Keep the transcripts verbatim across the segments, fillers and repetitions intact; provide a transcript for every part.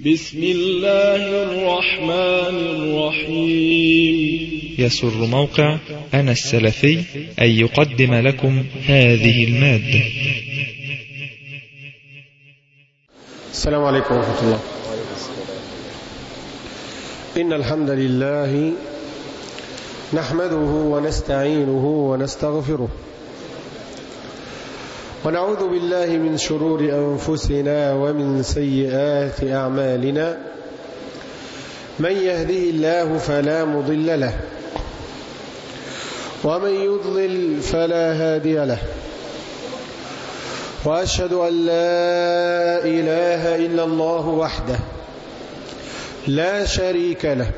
بسم الله الرحمن الرحيم. يسر موقع أنا السلفي أن يقدم لكم هذه المادة. السلام عليكم ورحمة الله. إن الحمد لله نحمده ونستعينه ونستغفره ونعوذ بالله من شرور أنفسنا ومن سيئات أعمالنا. من يهده الله فلا مضل له ومن يضلل فلا هادي له، وأشهد أن لا إله إلا الله وحده لا شريك له،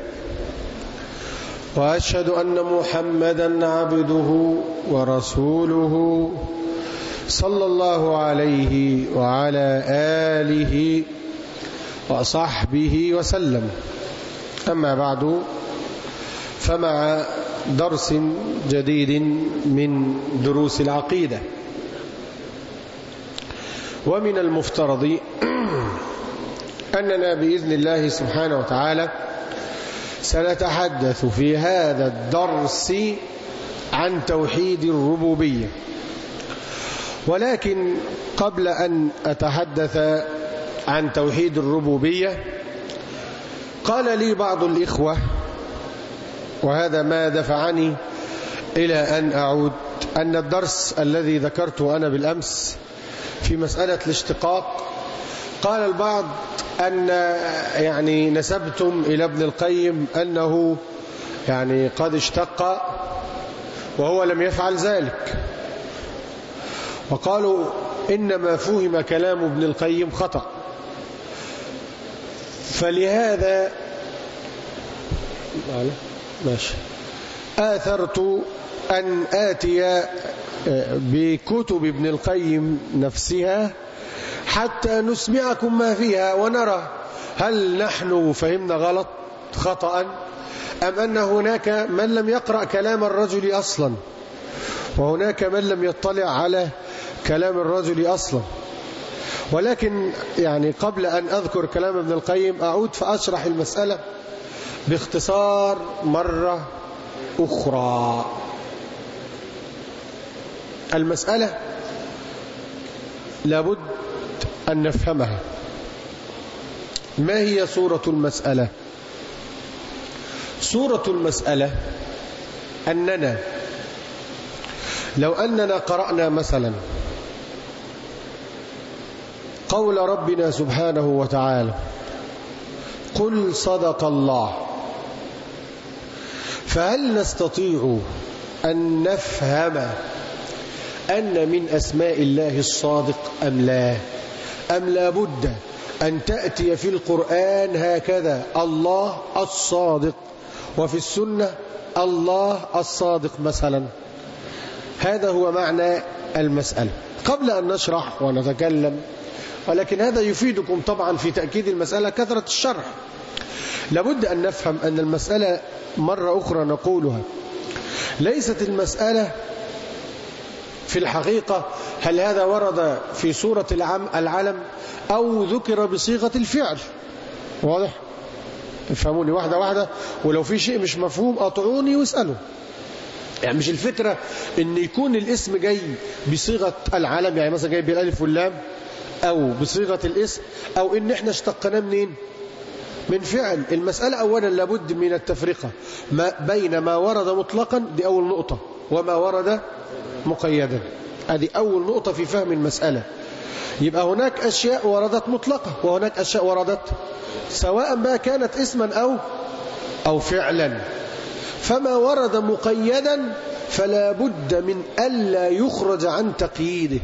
وأشهد أن محمدا عبده ورسوله صلى الله عليه وعلى آله وصحبه وسلم. أما بعد، فمع درس جديد من دروس العقيدة، ومن المفترض أننا بإذن الله سبحانه وتعالى سنتحدث في هذا الدرس عن توحيد الربوبية. ولكن قبل أن أتحدث عن توحيد الربوبية، قال لي بعض الإخوة، وهذا ما دفعني إلى أن أعود، أن الدرس الذي ذكرته أنا بالأمس في مسألة الاشتقاق، قال البعض أن يعني نسبتم إلى ابن القيم أنه يعني قد اشتق وهو لم يفعل ذلك، وقالوا إنما فهم كلام ابن القيم خطأ. فلهذا ماشي آثرت أن آتي بكتب ابن القيم نفسها حتى نسمعكم ما فيها ونرى هل نحن فهمنا غلط خطأ، أم أن هناك من لم يقرأ كلام الرجل أصلا، وهناك من لم يطلع على كلام الرجل أصلا. ولكن يعني قبل أن أذكر كلام ابن القيم أعود فأشرح المسألة باختصار مرة أخرى. المسألة لابد أن نفهمها. ما هي صورة المسألة؟ صورة المسألة أننا لو أننا قرأنا مثلا قول ربنا سبحانه وتعالى قل صدق الله، فهل نستطيع أن نفهم أن من أسماء الله الصادق أم لا؟ أم لا بد أن تأتي في القرآن هكذا الله الصادق، وفي السنة الله الصادق مثلا؟ هذا هو معنى المسألة. قبل أن نشرح ونتكلم، ولكن هذا يفيدكم طبعا في تأكيد المسألة كثرة الشرح، لابد أن نفهم أن المسألة مرة أخرى نقولها ليست المسألة في الحقيقة هل هذا ورد في سورة العلم أو ذكر بصيغة الفعل. واضح؟ افهموني واحدة واحدة، ولو في شيء مش مفهوم أطعوني واسألوا. يعني مش الفكرة ان يكون الاسم جاي بصيغة العلم، يعني مثلا جاي بالالف واللام، او بصيغة الاسم، او ان احنا اشتقناه منين؟ من فعل. المسألة اولا لابد من التفرقة ما بين ما ورد مطلقا، دي اول نقطة، وما ورد مقيدا. هذه اول نقطة في فهم المسألة. يبقى هناك اشياء وردت مطلقة، وهناك اشياء وردت سواء ما كانت اسما او او فعلا. فما ورد مقيدا فلا بد من ألا يخرج عن تقييده.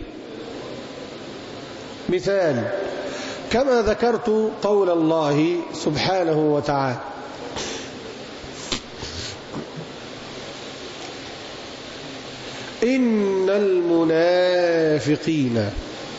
مثال كما ذكرت قول الله سبحانه وتعالى إن المنافقين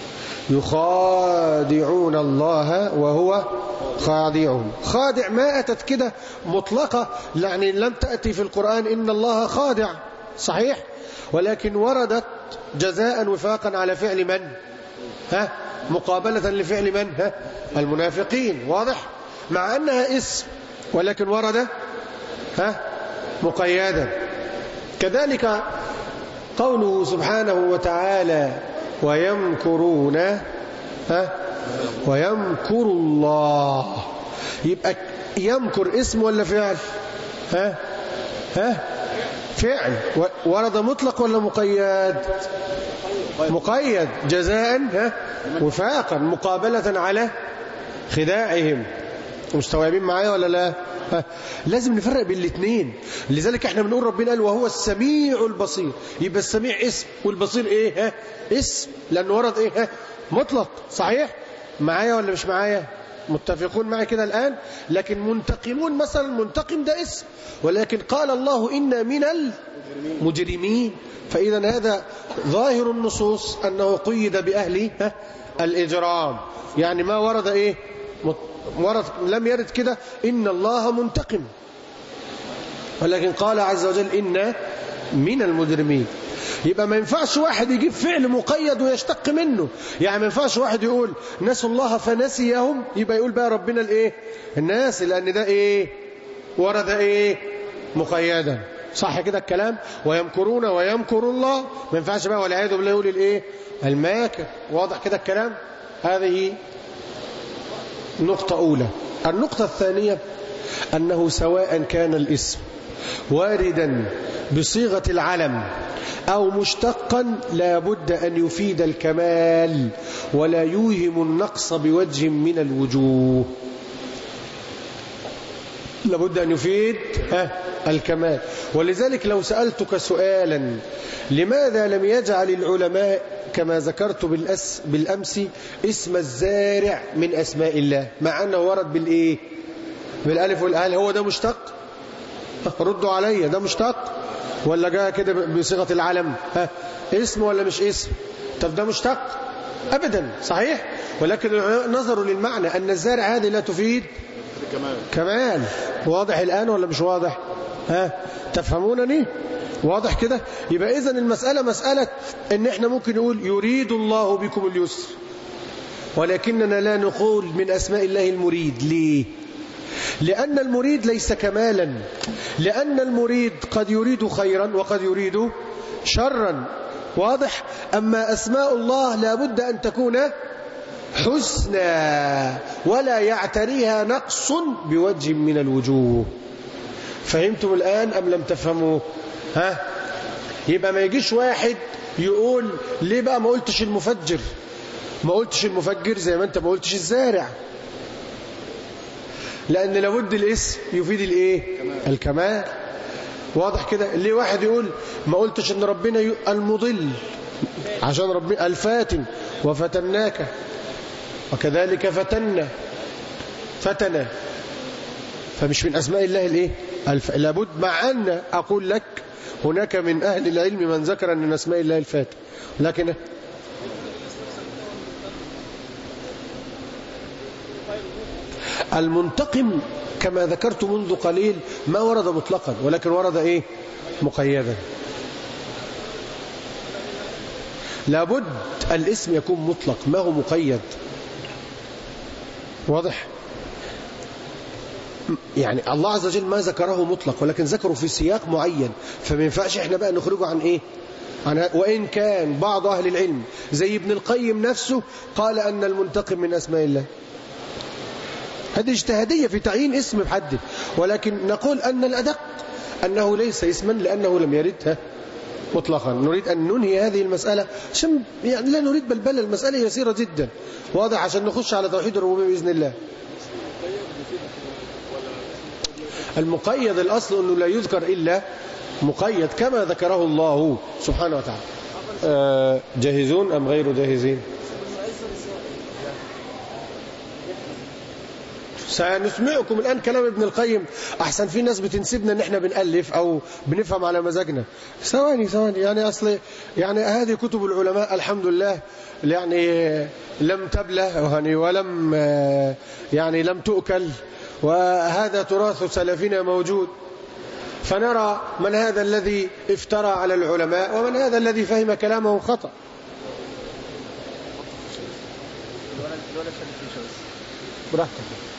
يخادعون الله وهو خادعهم. خادع ما أتت كده مطلقة، يعني لم تأتي في القرآن إن الله خادع، صحيح، ولكن وردت جزاء وفاقا على فعل من؟ ها؟ مقابلة لفعل من؟ ها المنافقين. واضح؟ مع أنها اسم ولكن ورد ها مقيدا. كذلك قوله سبحانه وتعالى ويمكرون ها ويمكر الله، يبقى يمكر اسم ولا فعل؟ ها ها فعل. ورد مطلق ولا مقيد؟ مقيد جزاء ها وفاقا مقابلة على خداعهم. مستوعبين معايا ولا لا؟ ها. لازم نفرق بين الاثنين. لذلك احنا بنقول ربنا قال وهو السميع البصير، يبقى السميع اسم والبصير ايه؟ ها اسم، لانه ورد ايه؟ ها مطلق. صحيح معايا ولا مش معايا؟ متفقون معي كده الآن؟ لكن منتقمون مثلا، منتقم ده اسم، ولكن قال الله إنا من المجرمين. فإذا هذا ظاهر النصوص أنه قيد بأهل الإجرام، يعني ما ورد إيه؟ ورد لم يرد كده إن الله منتقم، ولكن قال عز وجل إنا من المجرمين. يبقى ما ينفعش واحد يجيب فعل مقيد ويشتق منه. يعني ما ينفعش واحد يقول نسوا الله فنسيهم يبقى يقول بقى ربنا الايه الناس، لان ده ايه ورد ايه مقيدا. صح كده الكلام؟ ويمكرون ويمكر الله، ما ينفعش بقى والعياذ بالله يقول الايه الماكر. واضح كده الكلام؟ هذه نقطة أولى. النقطة الثانية أنه سواء كان الاسم واردا بصيغة العلم أو مشتقا لا بد أن يفيد الكمال ولا يوهم النقص بوجه من الوجوه. لا بد أن يفيد الكمال. ولذلك لو سألتك سؤالا لماذا لم يجعل العلماء كما ذكرت بالأس بالأمس اسم الزارع من أسماء الله مع أنه ورد بالإيه بالألف والآل؟ هو ده مشتق؟ ردوا علي، ده مشتق ولا جاء كده بصيغة العلم؟ ها اسم ولا مش اسم؟ طب ده مشتق؟ أبدا. صحيح؟ ولكن نظروا للمعنى أن الزارع هذه لا تفيد كمال. كمال. واضح الآن ولا مش واضح؟ ها تفهمونني؟ واضح كده؟ يبقى إذن المسألة مسألة ان احنا ممكن نقول يريد الله بكم اليسر، ولكننا لا نقول من أسماء الله المريد. ليه؟ لأن المريد ليس كمالا، لأن المريد قد يريد خيرا وقد يريد شرا. واضح؟ أما أسماء الله لا بد أن تكون حسنى ولا يعتريها نقص بوجه من الوجوه. فهمتم الآن أم لم تفهموا؟ ها يبقى ما يجيش واحد يقول ليه بقى ما قلتش المفجر، ما قلتش المفجر زي ما انت ما قلتش الزارع، لأن لابد الاسم يفيد الايه الكمال. واضح كده؟ ليه واحد يقول ما قلتش ان ربنا المضل عشان ربنا الفاتن وفتناك وكذلك فتنا فتنا، فمش من أسماء الله الايه الف... لابد. مع أن أقول لك هناك من أهل العلم من ذكر أن من أسماء الله الفاتن، لكن المنتقم كما ذكرت منذ قليل ما ورد مطلقا ولكن ورد ايه مقيدا. لابد الاسم يكون مطلق ما هو مقيد. واضح؟ يعني الله عز وجل ما ذكره مطلق ولكن ذكره في سياق معين، فما ينفعش احنا بقى نخرجه عن ايه عن. وإن كان بعض أهل العلم زي ابن القيم نفسه قال أن المنتقم من أسماء الله. هذه اجتهادية في تعيين اسم بحده، ولكن نقول أن الأدق أنه ليس اسما لأنه لم يردها مطلقا. نريد أن ننهي هذه المسألة عشان يعني لا نريد بلبلة، المسألة يسيرة جدا. واضح؟ عشان نخش على توحيد الربوبية بإذن الله. المقيد الأصل أنه لا يذكر إلا مقيد كما ذكره الله سبحانه وتعالى. أه جاهزون أم غير جاهزين؟ سنسمعكم الآن كلام ابن القيم، أحسن في ناس بتنسبنا أن احنا بنألف أو بنفهم على مزاجنا. ثواني ثواني يعني أصل يعني هذه كتب العلماء الحمد لله يعني لم تبلى يعني ولم يعني لم تؤكل، وهذا تراث سلفنا موجود، فنرى من هذا الذي افترى على العلماء ومن هذا الذي فهم كلامه خطأ. براحتك.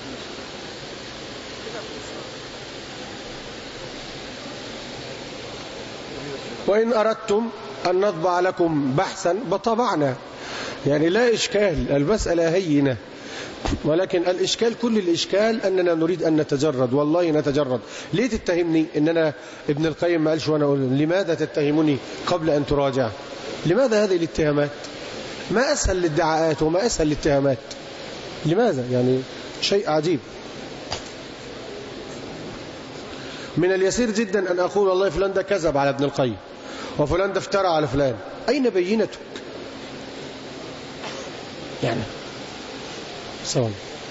وإن أردتم أن نطبع لكم بحثا بطبعنا، يعني لا إشكال، المسألة هينة، ولكن الإشكال كل الإشكال أننا نريد أن نتجرد. والله نتجرد. ليه تتهمني إن أنا ابن القيم ما قالش وأنا أقول لماذا تتهمني قبل أن تراجع؟ لماذا هذه الاتهامات؟ ما أسهل الادعاءات وما أسهل الاتهامات. لماذا؟ يعني شيء عجيب. من اليسير جدا أن أقول والله فلان ده كذب على ابن القيم وفلان ده افترى على فلان. أين بينتك؟ يعني سواء.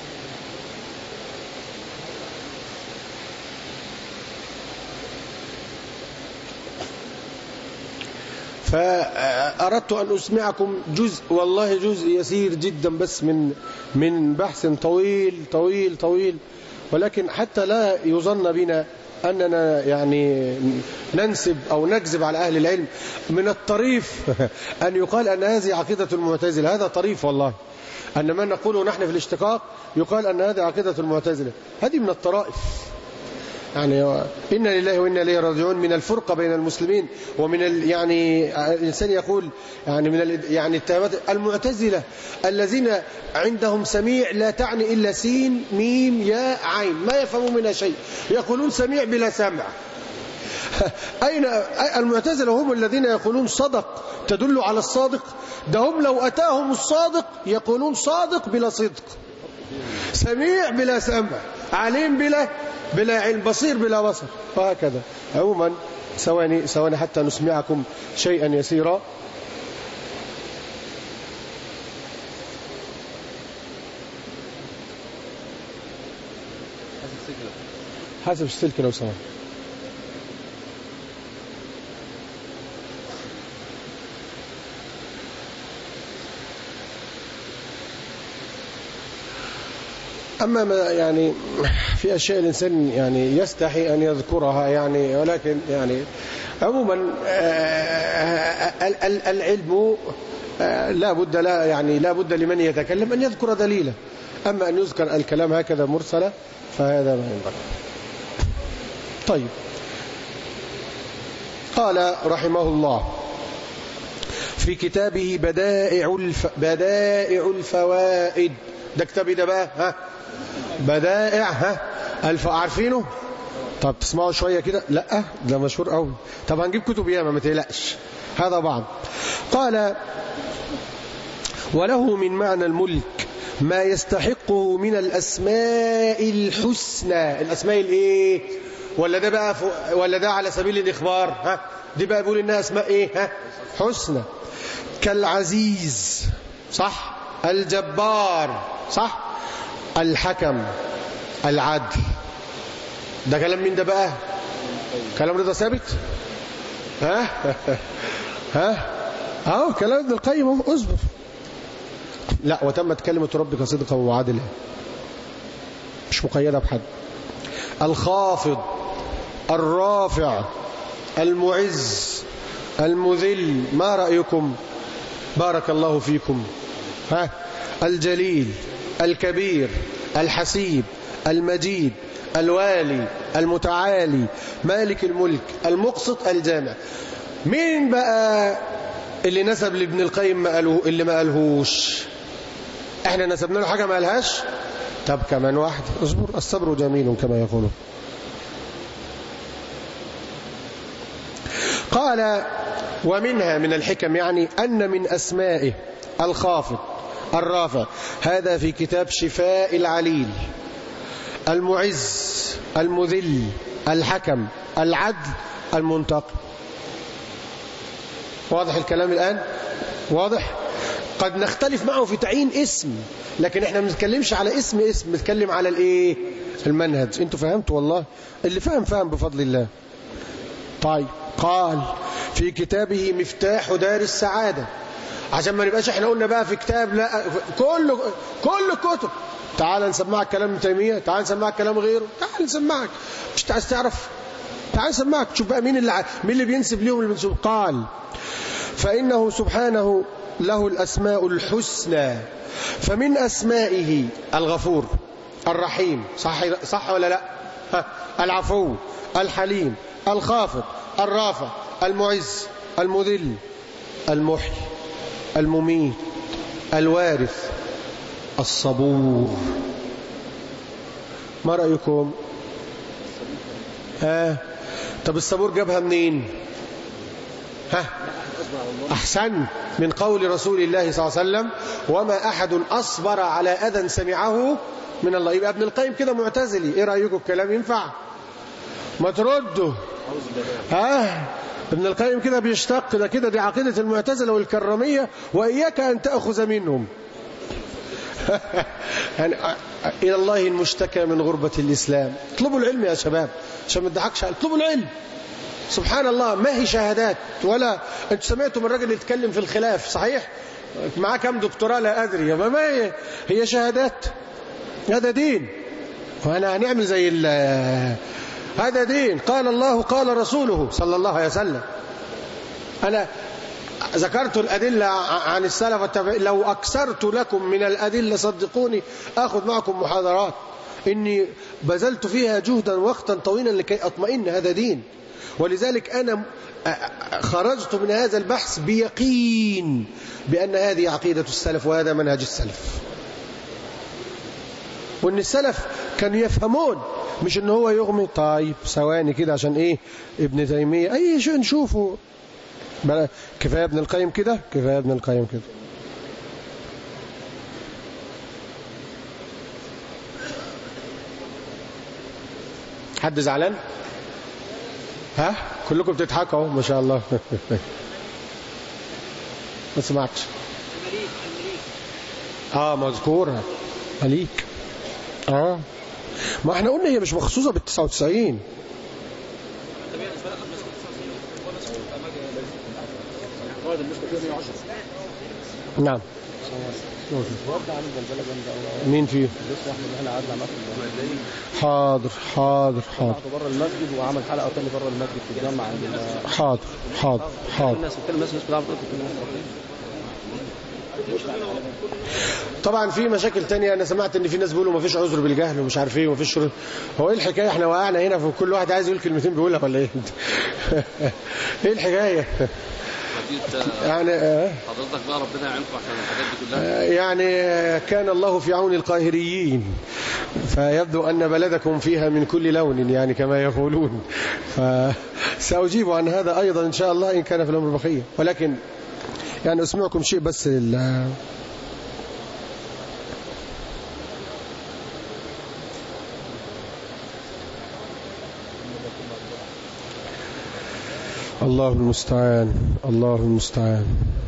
فأردت أن أسمعكم جزء، والله جزء يسير جدا بس من من بحث طويل طويل طويل، ولكن حتى لا يظن بنا أننا يعني ننسب أو نكذب على أهل العلم. من الطريف أن يقال أن هذه عقيدة المعتزلة، هذا طريف والله. أن ما نقوله نحن في الاشتقاق يقال أن هذه عقيدة المعتزلة، هذه من الطرائف. يعني إنا لله وإنا إليه راجعون. من الفرقة بين المسلمين ومن ال يعني الإنسان يقول يعني من ال يعني التهمات المعتزلة الذين عندهم سميع لا تعني إلا سين ميم ياء عين، ما يفهمون منها شيء، يقولون سميع بلا سمع. أين المعتزلة؟ هم الذين يقولون صدق تدل على الصادق. ده هم لو أتاهم الصادق يقولون صادق بلا صدق، سميع بلا سمع، عليم بلا بلا علم، بصير بلا بصر، وهكذا. عموما ثواني ثواني حتى نسمعكم شيئا يسيرا. حسب السلك لو سمحت. أما ما يعني في أشياء الإنسان يعني يستحي أن يذكرها يعني، ولكن يعني عموما العلم لا بد لا يعني لا بد لمن يتكلم أن يذكر دليلا. أما أن يذكر الكلام هكذا مرسلة فهذا ما ينبغي. طيب، قال رحمه الله في كتابه بدائع الف... بدائع الفوائد. ده كتابي ده بقى ها بدائع ها الف... عارفينه؟ طب تسمعوا شوية كده. لا ده مشهور قوي. طب هنجيب كتب ياما ما تقلقش. هذا بعض. قال وله من معنى الملك ما يستحقه من الأسماء الحسنى. الأسماء الايه؟ ولا ده بقى ف... ولا ده على سبيل الإخبار؟ ها دي بقى بيقول إنها أسماء ايه؟ ها حسنى. كالعزيز صح، الجبار صح، الحكم، العدل. ده كلام مين ده بقى؟ كلام رضا ثابت؟ ها ها اهو كلام ابن القيم. اصبر. لا، وتمت كلمة ربك صدقا وعدلا، مش مقيدة بحد. الخافض، الرافع، المعز، المذل. ما رأيكم؟ بارك الله فيكم. ها الجليل، الكبير، الحسيب، المجيد، الوالي، المتعالي، مالك الملك، المقسط، الجامع. مين بقى اللي نسب لابن القيم ما قالوه اللي ما قالهوش؟ احنا نسبنا له حاجة ما قالهاش. طب كمان واحد. اصبر، الصبر جميل كما يقولون. قال ومنها من الحكم يعني أن من أسمائه الخافض الرافع. هذا في كتاب شفاء العليل. المعز، المذل، الحكم، العدل، المنتقم. واضح الكلام الآن؟ واضح؟ قد نختلف معه في تعيين اسم، لكن احنا ما بنتكلمش على اسم اسم، بنتكلم على الايه؟ المنهج. انتوا فهمتوا؟ والله اللي فهم فهم بفضل الله. طيب، قال في كتابه مفتاح دار السعادة. عشان ما نبقاش احنا قلنا بقى في كتاب، لا، كل كل كتب. تعال نسمعك كلام ابن تيمية، تعال نسمعك كلام غيره، تعال نسمعك. مش عايز تعرف؟ تعال نسمعك تشوف بقى مين اللي مين اللي بينسب ليهم اللي بينسب. قال فإنه سبحانه له الأسماء الحسنى فمن أسمائه الغفور الرحيم، صح, صح ولا لا؟ ها. العفو، الحليم، الخافض، الرافع، المعز، المذل، المحيي، المميت، الوارث، الصبور. ما رأيكم؟ ها. طب الصبور جابها منين؟ ها. أحسن، من قول رسول الله صلى الله عليه وسلم: وما أحد أصبر على أذى سمعه من الله. يبقى ابن القيم كده معتزلي. ايه رأيكم؟ الكلام ينفع؟ ما تردوا. ها. ابن القيم كده بيشتق، ده كده دي عقيدة المعتزلة والكرامية، وإياك أن تأخذ منهم. يعني إلى الله المشتكى من غربة الإسلام. اطلبوا العلم يا شباب عشان ما تضحكش، اطلبوا العلم. سبحان الله، ما هي شهادات ولا انتوا سمعتوا من الراجل اللي يتكلم في الخلاف، صحيح معاه كم دكتوراه لا أدري، ما هي هي شهادات. هذا دين، وأنا هنعمل زي هذا دين. قال الله قال رسوله صلى الله عليه وسلم. أنا ذكرت الأدلة عن السلف والتابعين، لو أكثرت لكم من الأدلة صدقوني أخذ معكم محاضرات، إني بذلت فيها جهدا وقتا طويلا لكي أطمئن. هذا دين، ولذلك أنا خرجت من هذا البحث بيقين بأن هذه عقيدة السلف وهذا منهج السلف، وأن السلف كانوا يفهمون، مش إن هو يغمي. طيب ثواني كده عشان إيه ابن تيمية أي شيء نشوفه. كفاية ابن القيم كده، كفاية ابن القيم كده. حد زعلان؟ ها؟ كلكم بتضحكوا ما شاء الله. ما سمعتش. اه مذكورة مليك. اه ما احنا قلنا هي مش مخصوصة بالتسعة وتسعين. نعم. مين فيه؟ حاضر حاضر حاضر. بره المسجد وعمل حلقه ثانيه بره المسجد في الجامعه عند. حاضر حاضر حاضر. طبعا في مشاكل تانية. انا سمعت ان في ناس بيقولوا ما فيش عذر بالجهل ومش عارف ايه وما فيش شروط. هو ايه الحكايه؟ احنا وقعنا هنا في كل واحد عايز يقول كلمتين بيقولها ولا ايه؟ ايه الحكايه؟ يعني حضرتك بقى ربنا يعينكم عشان الحاجات دي كلها. يعني كان الله في عون القاهريين، فيبدو أن بلدكم فيها من كل لون يعني كما يقولون، فسأجيب عن هذا أيضا إن شاء الله إن كان في الأمر بقية، ولكن يعني أسمعكم شيء بس. الله المستعان، الله المستعان.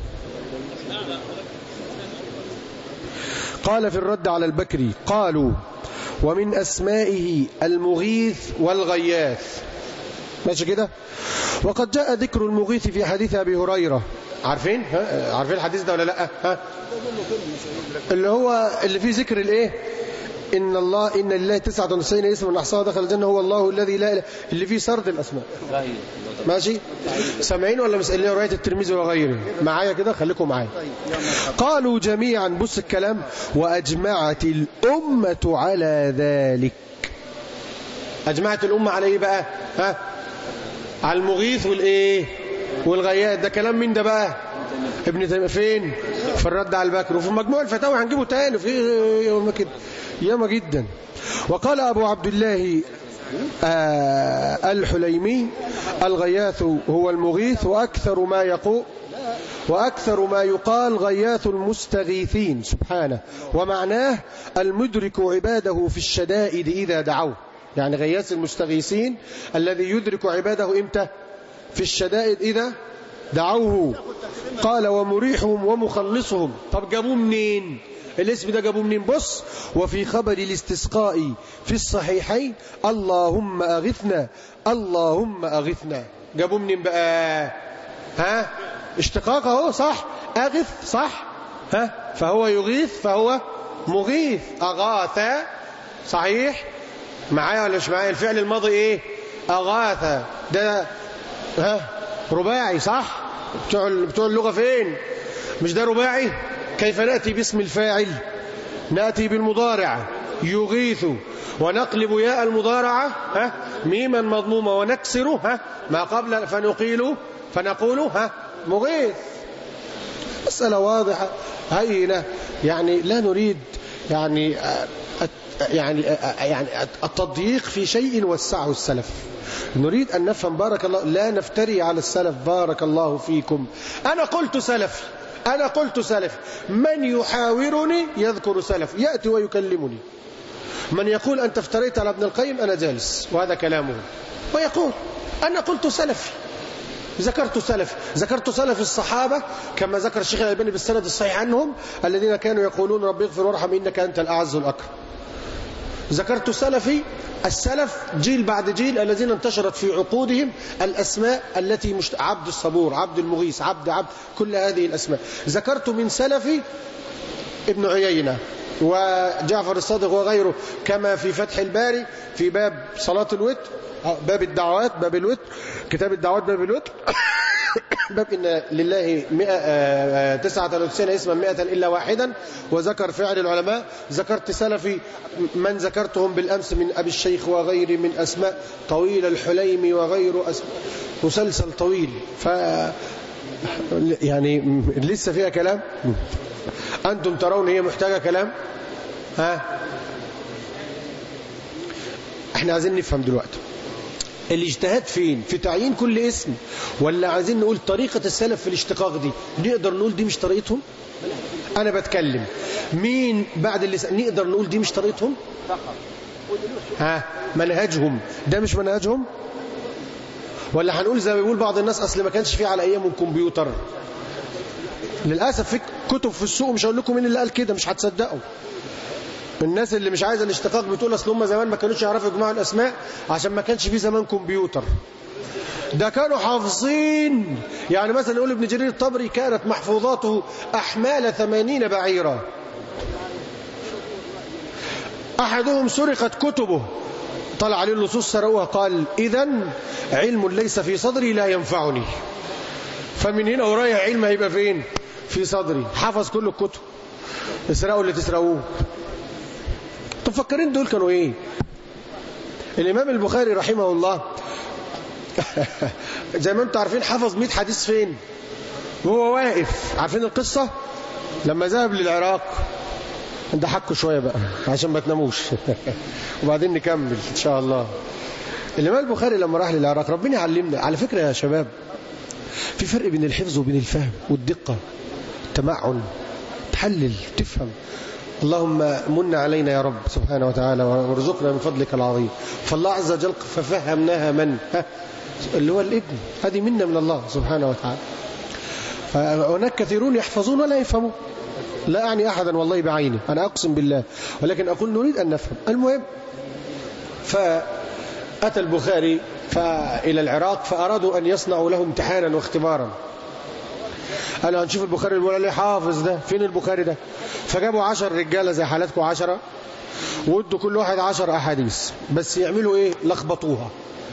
قال في الرد على البكري: قالوا ومن أسمائه المغيث والغياث. ماشي كده. وقد جاء ذكر المغيث في حديث أبي هريرة. عارفين ها؟ عارفين الحديث ده ولا لا؟ ها؟ اللي هو اللي فيه ذكر الايه؟ إن الله إن لله تسعة وتسعين اسما أحصاها دخل الجنة هو الله الذي لا إله، اللي فيه سرد الأسماء. ماشي. سامعين ولا مسألين؟ رواية الترمذي وغيره معايا كده، خليكم معايا. قالوا جميعا، بص الكلام: وأجمعت الأمة على ذلك. أجمعت الأمة على إيه بقى؟ ها؟ على المغيث والإيه والغياث. ده كلام مين ده بقى؟ ابن تيمية. فين؟ في الرد على البكر، وفي مجموع الفتاوى هنجيبه تاني في يوم كده ياما جدا. وقال أبو عبد الله آه الحليمي: الغياث هو المغيث، وأكثر ما يقول وأكثر ما يقال غياث المستغيثين سبحانه، ومعناه المدرك عباده في الشدائد إذا دعوه. يعني غياث المستغيثين الذي يدرك عباده إمتى؟ في الشدائد إذا دعوه. قال: ومريحهم ومخلصهم. طب جابوه منين الاسم ده؟ جابوه منين؟ بص: وفي خبر الاستسقاء في الصحيحين: اللهم أغثنا اللهم أغثنا. جابوه منين بقى؟ ها؟ اشتقاق اهو، صح؟ أغث صح؟ ها؟ فهو يغيث فهو مغيث. أغاث صحيح؟ معايا ولا مش معايا؟ الفعل الماضي ايه؟ أغاث. ده ها رباعي صح؟ بتوع بتوع اللغة فين؟ مش ده رباعي؟ كيف نأتي باسم الفاعل؟ نأتي بالمضارع يغيث، ونقلب ياء المضارعة ها ميما مضمومة ونكسره ها ما قبل فنقيل فنقول ها مغيث. مسألة واضحة هينة، يعني لا نريد يعني يعني يعني التضييق في شيء وسعه السلف. نريد أن نفهم بارك الله، لا نفتري على السلف بارك الله فيكم. أنا قلت سلفي، أنا قلت سلفي، من يحاورني يذكر سلف يأتي ويكلمني. من يقول أنت افتريت على ابن القيم أنا جالس، وهذا كلامه، ويقول أنا قلت سلفي، ذكرت سلف، ذكرت سلف الصحابة كما ذكر الشيخ الألباني بالسند الصحيح عنهم الذين كانوا يقولون ربي اغفر وارحم إنك أنت الأعز الأكرم. ذكرت سلفي السلف جيل بعد جيل الذين انتشرت في عقودهم الأسماء التي مشت... عبد الصبور، عبد المغيث، عبد عبد، كل هذه الأسماء. ذكرت من سلفي ابن عيينة وجعفر الصادق وغيره كما في فتح الباري في باب صلاة الوتر، باب الدعوات، باب الوتر، كتاب الدعوات باب الوتر باب إن لله تسعة وتسعين اسما مئة إلا واحدا، وذكر فعل العلماء. ذكرت سلفي من ذكرتهم بالأمس من أبي الشيخ وغير من أسماء طويل الحليمي وغيره، مسلسل طويل، ف يعني لسه فيها كلام. أنتم ترون هي محتاجة كلام؟ ها احنا عايزين نفهم دلوقتي الاجتهاد فين؟ في تعيين كل اسم، ولا عايزين نقول طريقة السلف في الاشتقاق دي نقدر نقول دي مش طريقتهم؟ أنا بتكلم مين بعد اللي نقدر نقول دي مش طريقتهم؟ ها منهجهم ده مش منهجهم؟ ولا هنقول زي ما بيقول بعض الناس أصل ما كانش فيه على أيامهم كمبيوتر؟ للأسف في كتب في السوق، مش هقول لكم مين اللي قال كده، مش هتصدقوا. الناس اللي مش عايزه الاشتقاق بتقول اصل هم زمان ما كانوش يعرفوا يجمعوا الاسماء عشان ما كانش في زمان كمبيوتر. ده كانوا حافظين، يعني مثلا نقول ابن جرير الطبري كانت محفوظاته احمال ثمانين بعيرا، احدهم سرقت كتبه طلع عليه اللصوص سرقوها، قال اذن علم ليس في صدري لا ينفعني. فمن هنا ورايح علم هيبقى فين؟ في صدري. حفظ كل الكتب. اسرقوا اللي تسرقوه. تفكرين دول كانوا ايه؟ الامام البخاري رحمه الله زي ما انتم عارفين حفظ مئة حديث فين؟ وهو واقف. عارفين القصة؟ لما ذهب للعراق، نضحكوا شوية بقى عشان ما تناموش وبعدين نكمل ان شاء الله. الامام البخاري لما راح للعراق، ربنا يعلمنا على فكرة يا شباب، في فرق بين الحفظ وبين الفهم والدقة، التمعن، تحلل، تفهم. اللهم من علينا يا رب سبحانه وتعالى وارزقنا من فضلك العظيم. فالله عز وجل ففهمناها من ها اللي هو الابن، هذه منا من الله سبحانه وتعالى. هناك كثيرون يحفظون ولا يفهمون، لا أعني أحدا والله بعينه، أنا أقسم بالله، ولكن أقول نريد أن نفهم. المهم، فأتى البخاري إلى العراق فأرادوا أن يصنعوا له امتحانا واختبارا. قالوا هنشوف البخاري الولا اللي حافظ ده، فين البخاري ده؟ فجابوا عشر رجالة زي حالاتكم عشرة، وادوا كل واحد عشر أحاديث، بس يعملوا إيه؟ لخبطوها.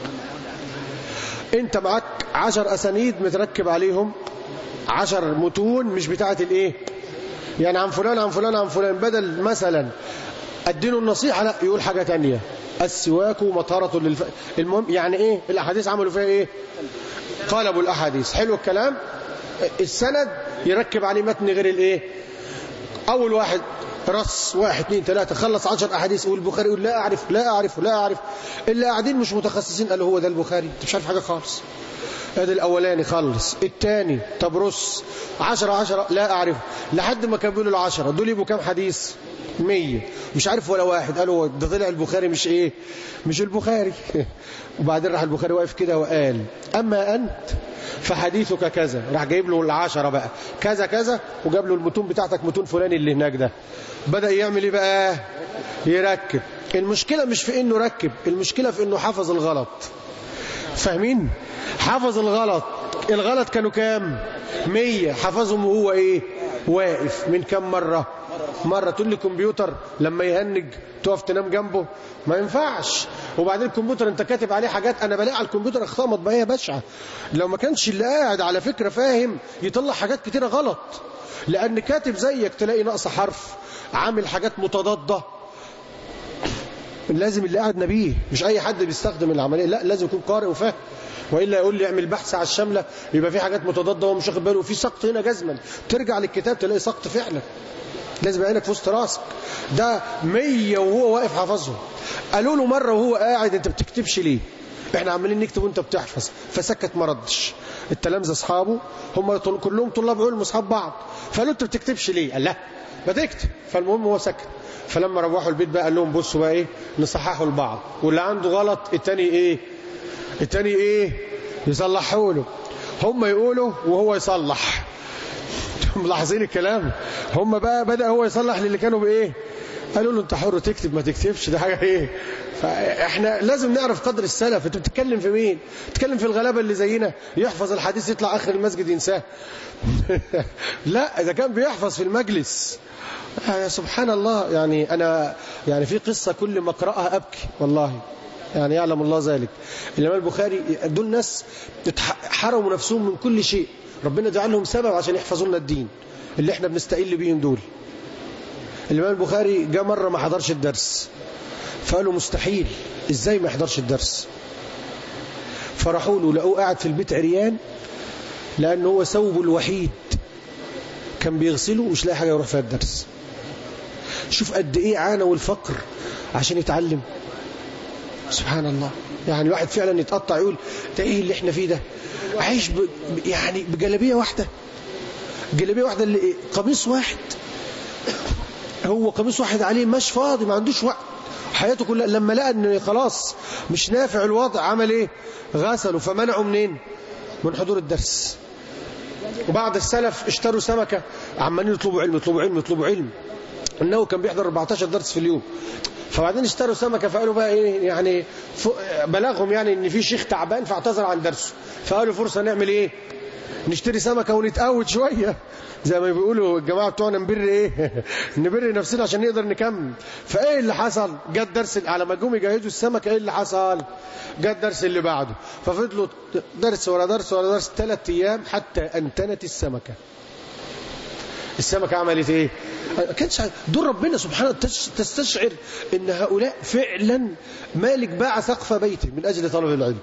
أنت معك عشر أسانيد متركب عليهم عشر متون مش بتاعة الإيه؟ يعني عن فلان عن فلان عن فلان، بدل مثلا أدينه النصيحة لا يقول حاجة تانية، السواك مطهرة للف... المهم يعني إيه؟ الأحاديث عملوا فيها إيه؟ قلبوا الأحاديث. حلو الكلام. السند يركب عليه متن غير الايه. اول واحد رص واحد اثنين ثلاثة خلص عشر احاديث، والبخاري يقول لا اعرف لا اعرف لا اعرف. اللي قاعدين مش متخصصين قالوا هو ده البخاري، انت مش عارف حاجه خالص. ادي الاولاني خلص، الثاني طب رص عشرة عشرة لا اعرف، لحد ما كملوا العشرة دول يبقوا كام حديث؟ مية، مش عارف ولا واحد. قالوا ده طلع البخاري مش ايه، مش البخاري. وبعدين راح البخاري واقف كده وقال اما انت فحديثك كذا، راح جايب له العشرة بقى كذا كذا، وجاب له المتون بتاعتك متون فلان اللي هناك ده. بدأ يعمل ايه بقى؟ يركب. المشكلة مش في انه ركب، المشكلة في انه حفظ الغلط. فاهمين؟ حفظ الغلط. الغلط كانوا كام؟ مية، حفظهم وهو ايه؟ واقف. من كم مرة؟ مرة. تقول لي كمبيوتر لما يهنج تقف تنام جنبه، ما ينفعش. وبعدين الكمبيوتر انت كاتب عليه حاجات، انا بلاقي على الكمبيوتر اخطاء مطبعيه بشعه. لو ما كانش اللي قاعد على فكره فاهم يطلع حاجات كتيره غلط، لان كاتب زيك تلاقي نقص حرف، عامل حاجات متضاده. لازم اللي قاعد نبيه، مش اي حد بيستخدم العمليه، لا لازم يكون قارئ وفاهم، والا يقول لي اعمل بحث على الشامله يبقى في حاجات متضاده وهو مش واخد باله، وفي سقط هنا جزما، ترجع للكتاب تلاقي سقط فعلا. لازم عينك في وسط راسك. ده مية وهو واقف حافظهم. قالوا له مره وهو قاعد انت بتكتبش ليه؟ احنا عمالين نكتب وانت بتحفظ. فسكت ما ردش. التلامذه اصحابه هم كلهم طلاب علم اصحاب بعض، فقالوا انت بتكتبش ليه؟ قال لا ما تكتب. فالمهم هو سكت. فلما روحوا البيت بقى قال لهم بصوا بقى ايه، نصححوا لبعض، واللي عنده غلط التاني ايه التاني ايه يصلحوا له. هم يقولوا وهو يصلح. ملاحظين الكلام؟ هم بقى بدأ هو يصلح للي كانوا بايه، قالوا له انت حر تكتب ما تكتبش، ده حاجه ايه. فاحنا لازم نعرف قدر السلف. انت بتتكلم في مين؟ بتتكلم في الغلابه اللي زينا يحفظ الحديث يطلع اخر المسجد ينساه. لا اذا كان بيحفظ في المجلس سبحان الله. يعني انا يعني في قصه كل ما اقراها ابكي والله، يعني يعلم الله ذلك. الامام البخاري دول ناس حرموا نفسهم من كل شيء، ربنا جعلهم سبب عشان يحفظوا لنا الدين اللي احنا بنستقل بيهم دول. الامام البخاري جاء مره ما حضرش الدرس، فقالوا مستحيل ازاي ما يحضرش الدرس. فرحوا له لقوه قاعد في البيت عريان، لانه هو ثوبه الوحيد كان بيغسله ومش لاقي حاجه يروح فيها الدرس. شوف قد ايه عانى والفقر عشان يتعلم. سبحان الله. يعني الواحد فعلا يتقطع يقول ده ايه اللي احنا فيه ده، عايش ب... يعني بجلابيه واحده، جلابيه واحده اللي إيه؟ قميص واحد، هو قميص واحد عليه، مش فاضي، ما عندوش وقت حياته كلها. لما لقى ان خلاص مش نافع الوضع عمل ايه؟ غسله. فمنعوا منين؟ من حضور الدرس. وبعد السلف اشتروا سمكه، عمالين يطلبوا علم يطلبوا علم يطلبوا علم، انه كان بيحضر أربعتاشر درس في اليوم. فبعدين اشتروا سمكه، فقالوا بقى ايه يعني بلغهم يعني ان في شيخ تعبان فاعتذر عن درسه، فقالوا فرصه نعمل ايه؟ نشتري سمكه ونتقوت شويه، زي ما بيقولوا الجماعه بتوعنا نبر ايه نبر نفسنا عشان نقدر نكمل. فايه اللي حصل؟ جت درس على ما جم يجهزوا السمكه، ايه اللي حصل؟ جت درس اللي بعده، ففضلوا درس ورا درس ورا درس ثلاث ايام حتى انتنت السمكه. السمكه عملت ايه؟ كانش دور ربنا سبحانه. تستشعر ان هؤلاء فعلا مالك باع سقف بيته من اجل طلب العلم.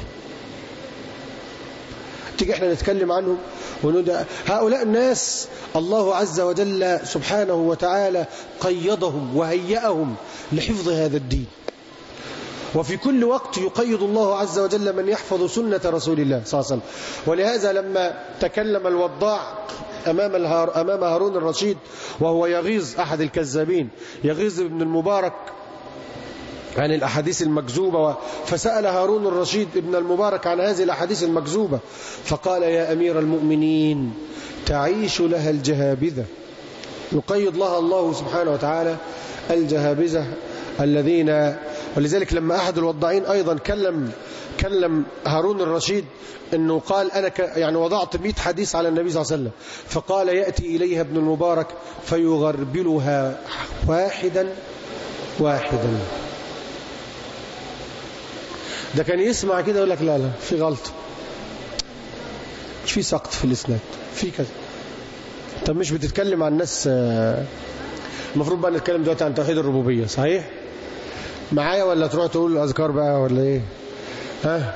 تيجي احنا نتكلم عنهم ونقول هؤلاء الناس الله عز وجل سبحانه وتعالى قيضهم وهيأهم لحفظ هذا الدين، وفي كل وقت يقيض الله عز وجل من يحفظ سنة رسول الله صلى الله عليه وسلم. ولهذا لما تكلم الوضاع أمام, الهار أمام هارون الرشيد وهو يغيظ أحد الكذابين، يغيظ ابن المبارك عن الأحاديث المكذوبة، فسأل هارون الرشيد ابن المبارك عن هذه الأحاديث المكذوبة، فقال يا أمير المؤمنين تعيش لها الجهابذة. يقيض لها الله سبحانه وتعالى الجهابذة الذين. ولذلك لما أحد الوضاعين أيضا كلم كلم هارون الرشيد أنه قال أنا يعني وضعت مئة حديث على النبي صلى الله عليه وسلم، فقال يأتي إليها ابن المبارك فيغربلها واحدا واحدا. ده كان يسمع كده يقول لك لا لا في غلطة، مش في سقط في الإسناد، في كذا. طب مش بتتكلم عن الناس؟ المفروض بقى نتكلم دلوقتي عن توحيد الربوبية، صحيح؟ معايا ولا تروح تقول الأذكار بقى ولا إيه؟ ها؟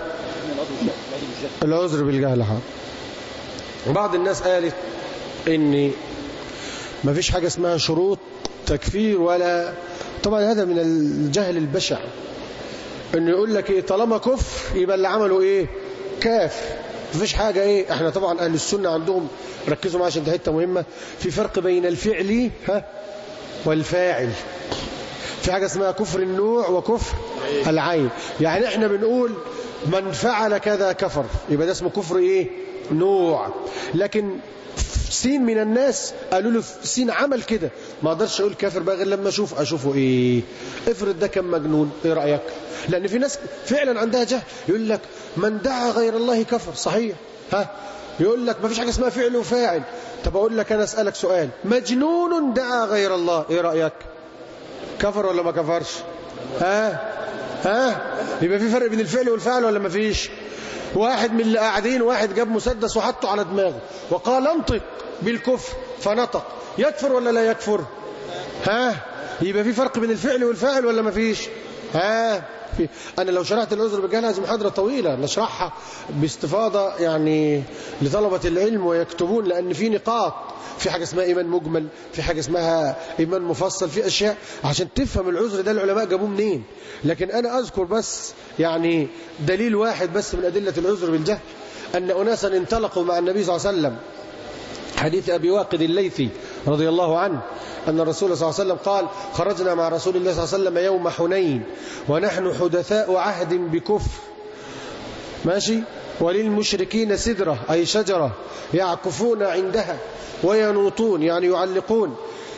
العذر بالجهل. حاضر. وبعض الناس قالت إن ما فيش حاجة اسمها شروط تكفير، ولا طبعا هذا من الجهل البشع، إنه يقول لك إيه طالما كفر يبقى اللي عمله إيه؟ كافر. مفيش حاجة إيه. إحنا طبعا أهل السنة عندهم، ركزوا معايا عشان دي حتة مهمة، في فرق بين الفعل ها والفاعل. في حاجة اسمها كفر النوع وكفر العين. يعني احنا بنقول من فعل كذا كفر، يبقى ده اسمه كفر ايه؟ نوع. لكن سين من الناس قالوا له سين عمل كده، ما اقدرش اقول كافر بقى غير لما اشوف اشوفه ايه. افرض ده كان مجنون، ايه رايك؟ لان في ناس فعلا عندها جهل، يقول لك من دعا غير الله كفر، صحيح ها، يقول لك ما فيش حاجة اسمها فعل وفاعل. طب أقول لك أنا أسألك سؤال، مجنون دعا غير الله، إيه رأيك؟ كفر ولا ما كفرش؟ ها ها يبقى في فرق بين الفعل والفاعل ولا ما فيش؟ واحد من اللي قاعدين واحد جاب مسدس وحطه على دماغه وقال انطق بالكفر فنطق، يكفر ولا لا يكفر؟ ها يبقى في فرق بين الفعل والفاعل ولا ما فيش؟ ها في. أنا لو شرحت العذر بالجهل هذه محاضرة طويلة نشرحها باستفاضة يعني لطلبة العلم ويكتبون، لأن في نقاط، في حاجة اسمها إيمان مجمل، في حاجة اسمها إيمان مفصل، في أشياء عشان تفهم العذر ده العلماء جابوه منين. لكن أنا أذكر بس يعني دليل واحد بس من أدلة العذر بالجهل، أن أناسا انطلقوا مع النبي صلى الله عليه وسلم، حديث أبي واقد الليثي رضي الله عنه أن الرسول صلى الله عليه وسلم قال: خرجنا مع رسول الله صلى الله عليه وسلم يوم حنين ونحن حدثاء عهد بكفر، ماشي، وللمشركين سدرة أي شجرة يعكفون عندها وينوطون يعني يعلقون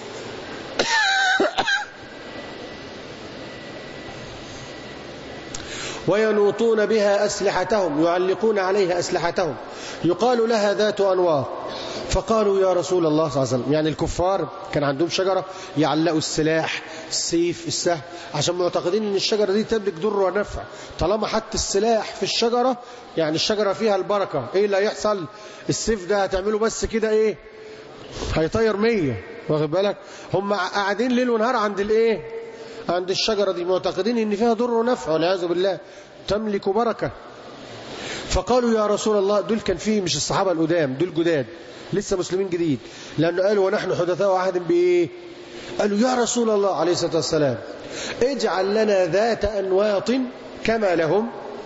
وينوطون بها أسلحتهم، يعلقون عليها أسلحتهم، يقال لها ذات أنواط. فقالوا يا رسول الله صلى الله عليه وسلم، يعني الكفار كان عندهم شجرة يعلقوا السلاح، السيف، السهم، عشان معتقدين ان الشجرة دي تملك ضر ونفع. طالما حط السلاح في الشجرة يعني الشجرة فيها البركة، ايه اللي هيحصل؟ السيف ده هتعمله بس كده ايه؟ هيطير مية، واخد بالك؟ هم قاعدين ليل ونهار عند الايه؟ عند الشجرة دي، معتقدين ان فيها ضر ونفع والعياذ بالله، تملك بركة. فقالوا يا رسول الله، دول كان فيه مش الصحابة القدام، دول جداد لسه مسلمين جديد، لأنه قالوا ونحن حدثاء عهد بإيه؟ قالوا يا رسول الله عليه الصلاة والسلام اجعل لنا ذات أنواط كما لهم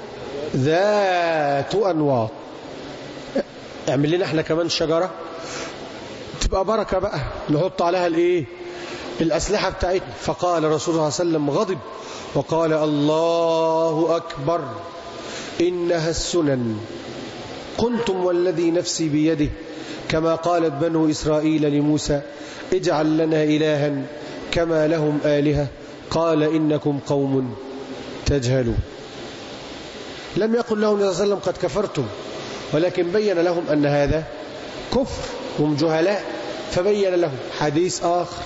ذات أنواط، اعمل لنا احنا كمان شجرة تبقى بركة بقى نحط عليها الايه؟ الأسلحة بتاعتنا. فقال رسول الله صلى الله عليه وسلم غضب وقال: الله أكبر، إنها السنن، قلتم والذي نفسي بيده كما قالت بنو إسرائيل لموسى اجعل لنا إلها كما لهم آلهة قال إنكم قوم تجهلون. لم يقل لهم صلى الله عليه وسلم قد كفرتم، ولكن بين لهم أن هذا كفر، هم جهلاء، فبين لهم حديث آخر: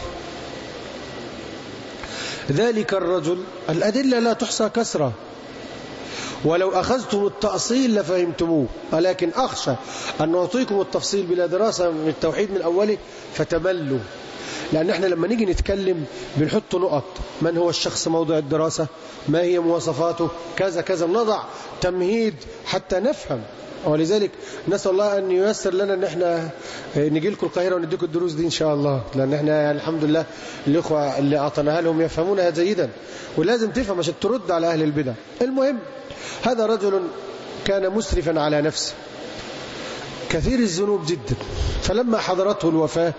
ذلك الرجل، الأدلة لا تحصى كثرة، ولو أخذتم التأصيل لفهمتموه، ولكن أخشى أن نعطيكم التفصيل بلا دراسة من التوحيد من أوله فتملوا، لأن احنا لما نيجي نتكلم بنحط نقط: من هو الشخص موضع الدراسة، ما هي مواصفاته، كذا كذا، نضع تمهيد حتى نفهم. ولذلك نسأل الله أن ييسر لنا أن احنا نجي لكم القاهرة ونديكم الدروس دي إن شاء الله، لأن احنا الحمد لله الإخوة اللي أعطناها لهم يفهمونها جيدا، ولازم تفهم عشان ترد على أهل البدع. المهم، هذا رجل كان مسرفا على نفسه كثير الذنوب جدا، فلما حضرته الوفاة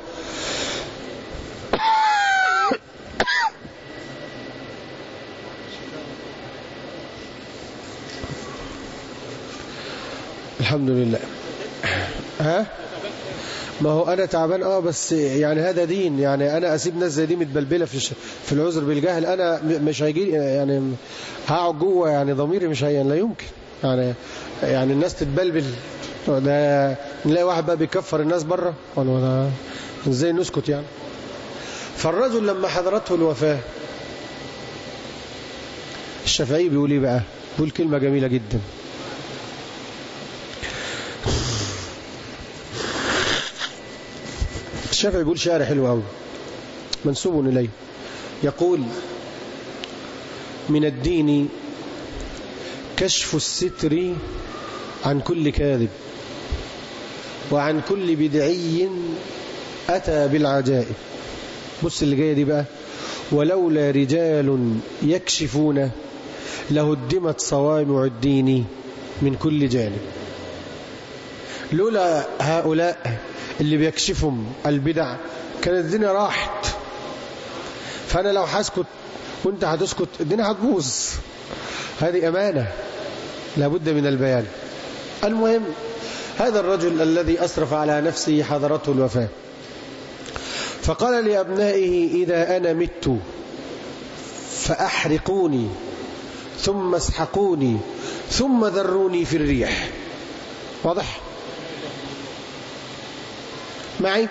الحمد لله. ها ما هو أنا تعبان اه بس يعني هذا دين، يعني أنا أسيب ناس زي دي متبلبلة في في العذر بالجهل، أنا مش هيجي يعني هقعد جوه، يعني ضميري مش هي لا يمكن يعني يعني الناس تتبلبل، ده نلاقي واحد بقى بيكفر الناس بره، ولا ازاي نسكت يعني؟ فالرجل لما حضرته الوفاة الشافعي بيقول ايه بقى؟ بيقول كلمة جميلة جدا: الشافعي بيقول شعر حلو قوي منسوب إليه، يقول: من الدين كشف الستر عن كل كاذب وعن كل بدعي أتى بالعجائب. بص اللي جاية دي بقى: ولولا رجال يكشفون لهدمت صوامع الدين من كل جانب. لولا هؤلاء اللي بيكشفهم البدع كانت الدنيا راحت، فأنا لو هسكت وانت هتسكت الدنيا هتبوظ، هذه أمانة لابد من البيان. المهم، هذا الرجل الذي أسرف على نفسه حضرته الوفاة، فقال لأبنائه: إذا أنا مت فأحرقوني ثم اسحقوني ثم ذروني في الريح. واضح؟ معي؟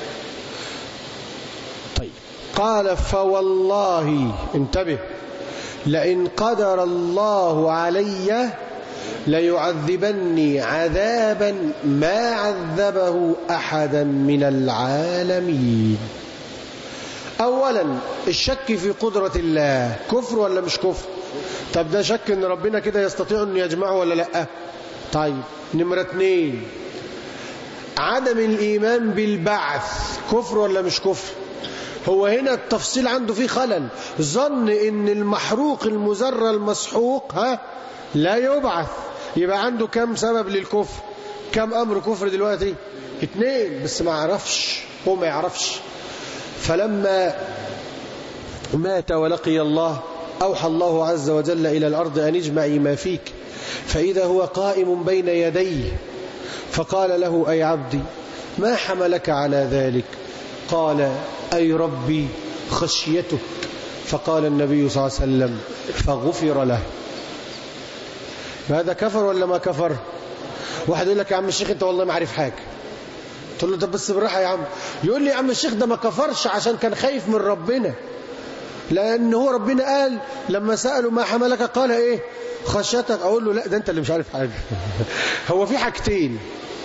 طيب قال فوالله، انتبه، لئن قدر الله علي ليعذبني عذابا ما عذبه أحدا من العالمين. أولا الشك في قدرة الله كفر ولا مش كفر؟ طب ده شك ان ربنا كده يستطيع ان يجمعه ولا لا؟ طيب نمرة اتنين عدم الإيمان بالبعث كفر ولا مش كفر؟ هو هنا التفصيل عنده فيه خلل، ظن ان المحروق المزرى المسحوق ها لا يبعث، يبقى عنده كم سبب للكفر؟ كم أمر كفر دلوقتي؟ اتنين، بس ما عرفش، هو ما يعرفش. فلما مات ولقي الله أوحى الله عز وجل إلى الأرض أن اجمعي ما فيك، فإذا هو قائم بين يديه فقال له أي عبدي ما حملك على ذلك؟ قال أي ربي خشيتك. فقال النبي صلى الله عليه وسلم فغفر له. هذا كفر ولا ما كفر؟ واحد يقول لك يا عم الشيخ انت والله ما عارف حاجة، تقول له طب بس بالراحة يا عم، يقول لي يا عم الشيخ ده ما كفرش عشان كان خايف من ربنا، لأن هو ربنا قال لما سألوا ما حملك قال ايه؟ خشيتك. اقول له لا ده انت اللي مش عارف حاجة. هو في حاجتين،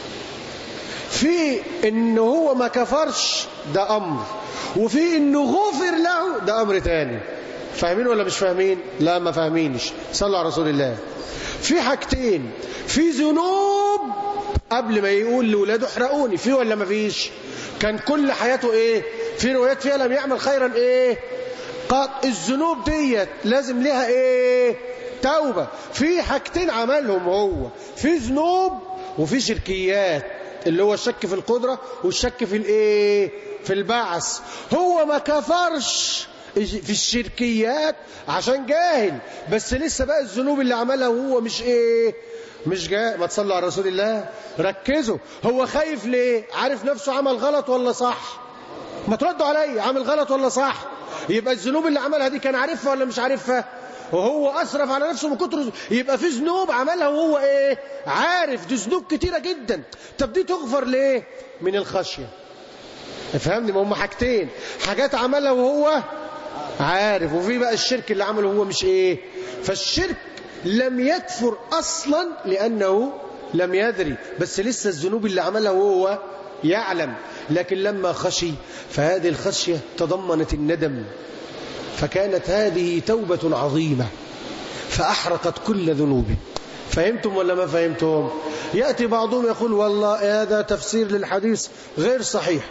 في انه هو ما كفرش ده امر، وفي انه غفر له ده امر تاني. فاهمين ولا مش فاهمين؟ لا ما فاهمينش، صلوا على رسول الله. في حاجتين، في ذنوب قبل ما يقول لولاده احرقوني، في ولا ما فيش؟ كان كل حياته ايه؟ في روايات فيها لم يعمل خيرا ايه؟ قط. الذنوب ديت لازم لها ايه؟ توبة. في حاجتين عملهم هو، في ذنوب وفي شركيات، اللي هو الشك في القدرة والشك في الايه؟ في البعث. هو ما كفرش في الشركيات عشان جاهل، بس لسه بقى الذنوب اللي عملها وهو مش ايه؟ مش جاهل. ما تصلوا على رسول الله، ركزوا. هو خايف ليه؟ عارف نفسه عمل غلط ولا صح؟ ما تردوا علي، عمل غلط ولا صح؟ يبقى الذنوب اللي عملها دي كان عارفها ولا مش عارفها؟ وهو أسرف على نفسه من كتر، يبقى في ذنوب عملها وهو ايه؟ عارف. دي ذنوب كتيرة جدا. طب دي تغفر ليه؟ من الخشية. فهمني؟ ما هم حاجتين، حاجات عملها وهو عارف، وفي بقى الشرك اللي عمله هو مش ايه؟ فالشرك لم يكفر اصلا لانه لم يدري، بس لسه الذنوب اللي عملها وهو يعلم. لكن لما خشي فهذه الخشية تضمنت الندم، فكانت هذه توبة عظيمة فأحرقت كل ذنوبه. فهمتم ولا ما فهمتم؟ يأتي بعضهم يقول والله هذا تفسير للحديث غير صحيح.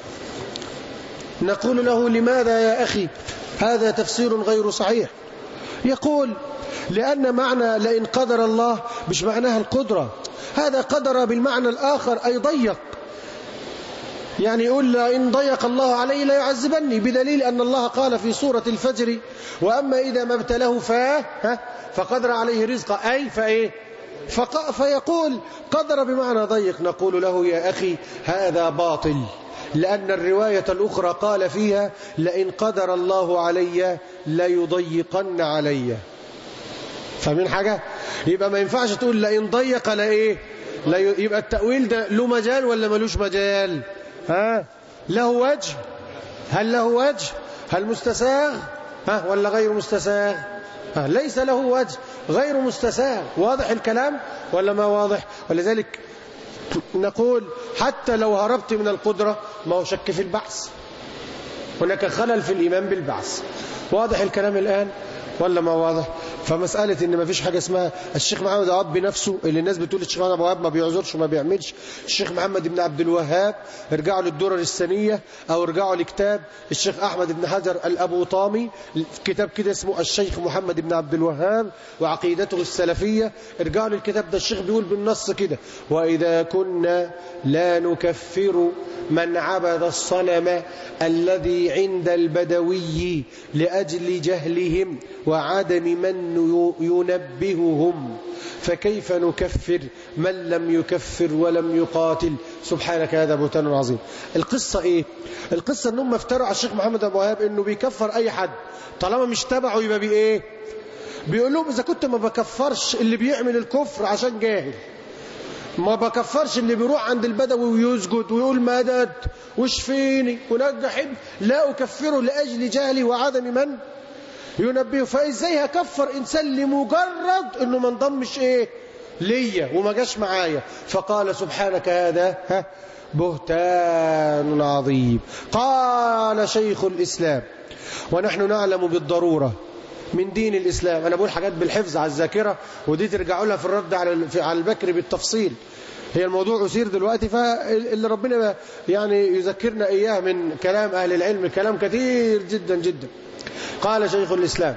نقول له لماذا يا أخي هذا تفسير غير صحيح؟ يقول لأن معنى لئن قدر الله مش معناها القدرة، هذا قدر بالمعنى الآخر أي ضيق، يعني يقول إن ضيق الله عليه لا يعذبني، بدليل أن الله قال في سورة الفجر وأما إذا ما ابتله فقدر عليه رزقه أي فإيه؟ فق... فيقول قدر بمعنى ضيق. نقول له يا أخي هذا باطل، لأن الرواية الأخرى قال فيها لئن قدر الله علي ليضيقن علي. فمن حاجة؟ يبقى ما ينفعش تقول لئن ضيق لا إيه؟ لا ي... يبقى التأويل ده له مجال ولا ملوش مجال؟ ها؟ له وجه؟ هل له وجه؟ هل مستساغ؟ ها؟ ولا غير مستساغ؟ ها؟ ليس له وجه، غير مستساغ. واضح الكلام ولا ما واضح؟ ولذلك نقول حتى لو هربت من القدرة ما هو شك في البعث، هناك خلل في الإيمان بالبعث. واضح الكلام الآن ولا ما واضح؟ فمسألة ان ما فيش حاجة اسمها الشيخ محمد عبد الوهاب بنفسه، اللي الناس بتقول الشيخ محمد عبد الوهاب ما بيعذرش وما بيعملش، الشيخ محمد بن عبد الوهاب ارجعوا للدرر السنية او ارجعوا لكتاب الشيخ احمد بن حجر الابو طامي، كتاب كده اسمه الشيخ محمد بن عبد الوهاب وعقيدته السلفية، ارجعوا للكتاب ده. الشيخ بيقول بالنص كده واذا كنا لا نكفر من عبد الصنم الذي عند البدوي لأجل جهلهم وعدم من ينبههم فكيف نكفر من لم يكفر ولم يقاتل؟ سبحانك هذا بهتان عظيم. القصة ايه؟ القصة انهم افتروا على الشيخ محمد ابو وهاب انه بيكفر اي حد طالما مش تبعه، يبقى بايه؟ بيقول لهم اذا كنت ما بكفرش اللي بيعمل الكفر عشان جاهل، ما بكفرش اللي بيروح عند البدوي ويسجد ويقول مدد واشفيني ونجح ابني، لا أكفره لأجل جهلي وعدم من ينبهه. فإزاي هكفر إنسان لمجرد إنه ما انضمش إيه ليا وما جاش معايا؟ فقال سبحانك هذا ها بهتان عظيم. قال شيخ الإسلام: ونحن نعلم بالضرورة من دين الإسلام. أنا بقول حاجات بالحفظ على الذاكرة، ودي ترجعوا لها في الرد على على البكر بالتفصيل. هي الموضوع أثير دلوقتي، فاللي ربنا يعني يذكرنا إياه من كلام أهل العلم كلام كثير جدا جدا. قال شيخ الإسلام: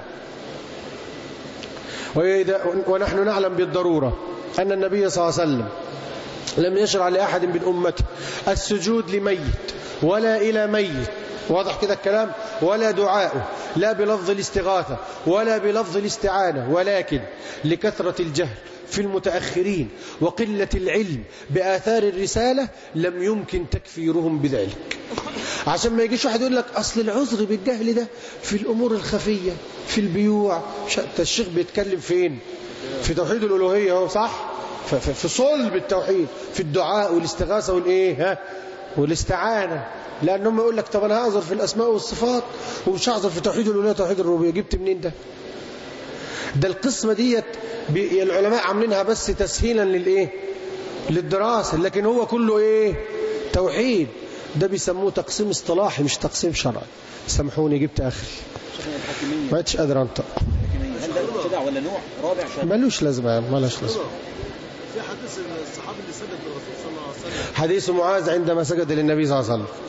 ونحن نعلم بالضرورة أن النبي صلى الله عليه وسلم لم يشرع لأحد من أمته السجود لميت ولا إلى ميت، واضح كده الكلام، ولا دعاؤه، لا بلفظ الاستغاثة ولا بلفظ الاستعانة، ولكن لكثرة الجهل في المتأخرين وقلة العلم بآثار الرسالة لم يمكن تكفيرهم بذلك. عشان ما يجيش واحد يقول لك أصل العذر بالجهل ده في الأمور الخفية، في البيوع. الشيخ بيتكلم فين؟ في توحيد الألوهية، هو صح؟ في صلب التوحيد، في الدعاء والاستغاثة والإيه ها والاستعانة. لأنهم يقول لك طب أنا هعذر في الأسماء والصفات ومش هعذر في توحيد الألوهية توحيد الربوبية. جبت منين ده؟ ده القسمة ديت العلماء عاملينها بس تسهيلا للإيه للدراسة، لكن هو كله إيه توحيد. ده بيسموه تقسيم اصطلاحي مش تقسيم شرعي. سامحوني جبت آخري ما عدتش قادر أنطق. هل ده خدع ولا نوع رابع؟ ملوش لازمة يعني، ملوش لازمة. في حديث الصحابي اللي سجد للرسول صلى الله عليه وسلم، حديث معاذ عندما سجد للنبي صلى الله عليه وسلم.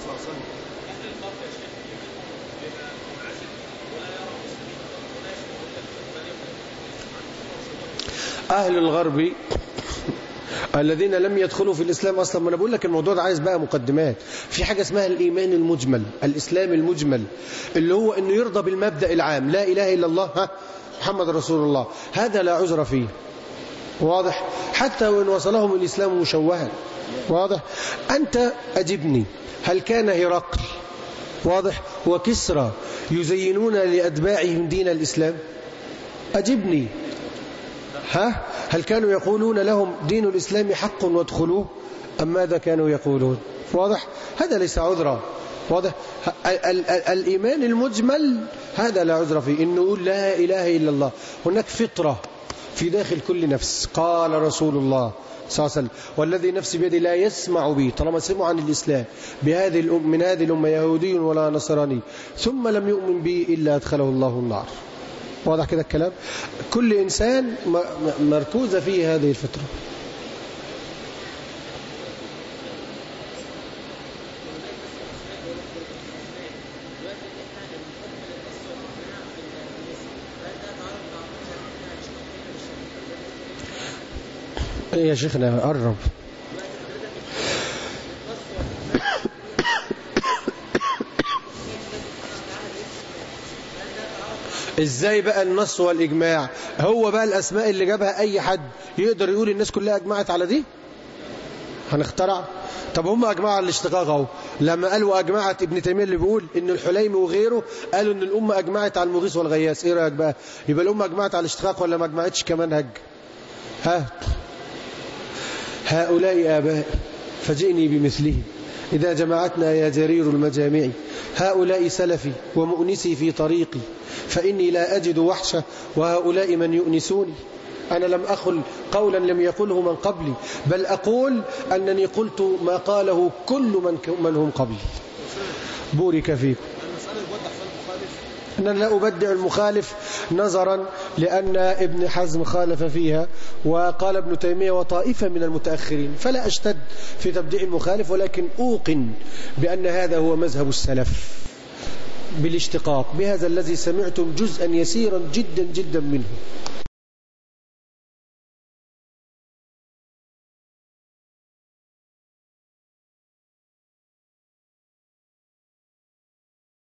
أهل الغرب الذين لم يدخلوا في الإسلام أصلا، ما أنا بقول لك الموضوع ده عايز بقى مقدمات. في حاجة اسمها الإيمان المجمل، الإسلام المجمل، اللي هو أنه يرضى بالمبدأ العام لا إله إلا الله ها محمد رسول الله. هذا لا عذر فيه، واضح؟ حتى وإن وصلهم الإسلام مشوها، واضح؟ أنت أجبني، هل كان هرقل واضح وكسرى يزينون لأتباعهم دين الإسلام؟ أجبني، ها هل كانوا يقولون لهم دين الإسلام حق وادخلوه أم ماذا كانوا يقولون؟ واضح؟ هذا ليس عذرا، واضح؟ الإيمان المجمل هذا لا عذر فيه، إنه يقول لا إله إلا الله. هناك فطرة في داخل كل نفس. قال رسول الله صلى الله عليه وسلم: والذي نفسي بيدي لا يسمع بي، طالما سمعوا عن الإسلام بهذه الأم من هذه الأمة يهودي ولا نصراني ثم لم يؤمن بي إلا أدخله الله النار. واضح كده الكلام؟ كل إنسان مركوزة فيه هذه الفطرة. ايه يا شيخنا قرب. ازاي بقى النص والاجماع؟ هو بقى الاسماء اللي جابها اي حد يقدر يقول الناس كلها اجمعت على دي؟ هنخترع؟ طب هم اجمعوا على الاشتقاق اهو، لما قالوا اجمعت ابن تيميه اللي بيقول ان الحليمي وغيره قالوا ان الامه اجمعت على المغيث والغياث. ايه رايك بقى؟ يبقى الامه اجمعت على الاشتقاق ولا ما اجمعتش كمنهج؟ ها هؤلاء آبائي فجئني بمثلهم إذا جمعتنا يا جرير المجامع. هؤلاء سلفي ومؤنسي في طريقي فإني لا أجد وحشة وهؤلاء من يؤنسوني. أنا لم أقل قولا لم يقله من قبلي، بل أقول أنني قلت ما قاله كل من, من هم قبلي. بورك فيكم. أنا لا أبدع المخالف نظرا لأن ابن حزم خالف فيها وقال ابن تيمية وطائفة من المتأخرين، فلا أشتد في تبديع المخالف، ولكن أوقن بأن هذا هو مذهب السلف بالاشتقاق، بهذا الذي سمعتم جزءا يسيرا جدا جدا منه.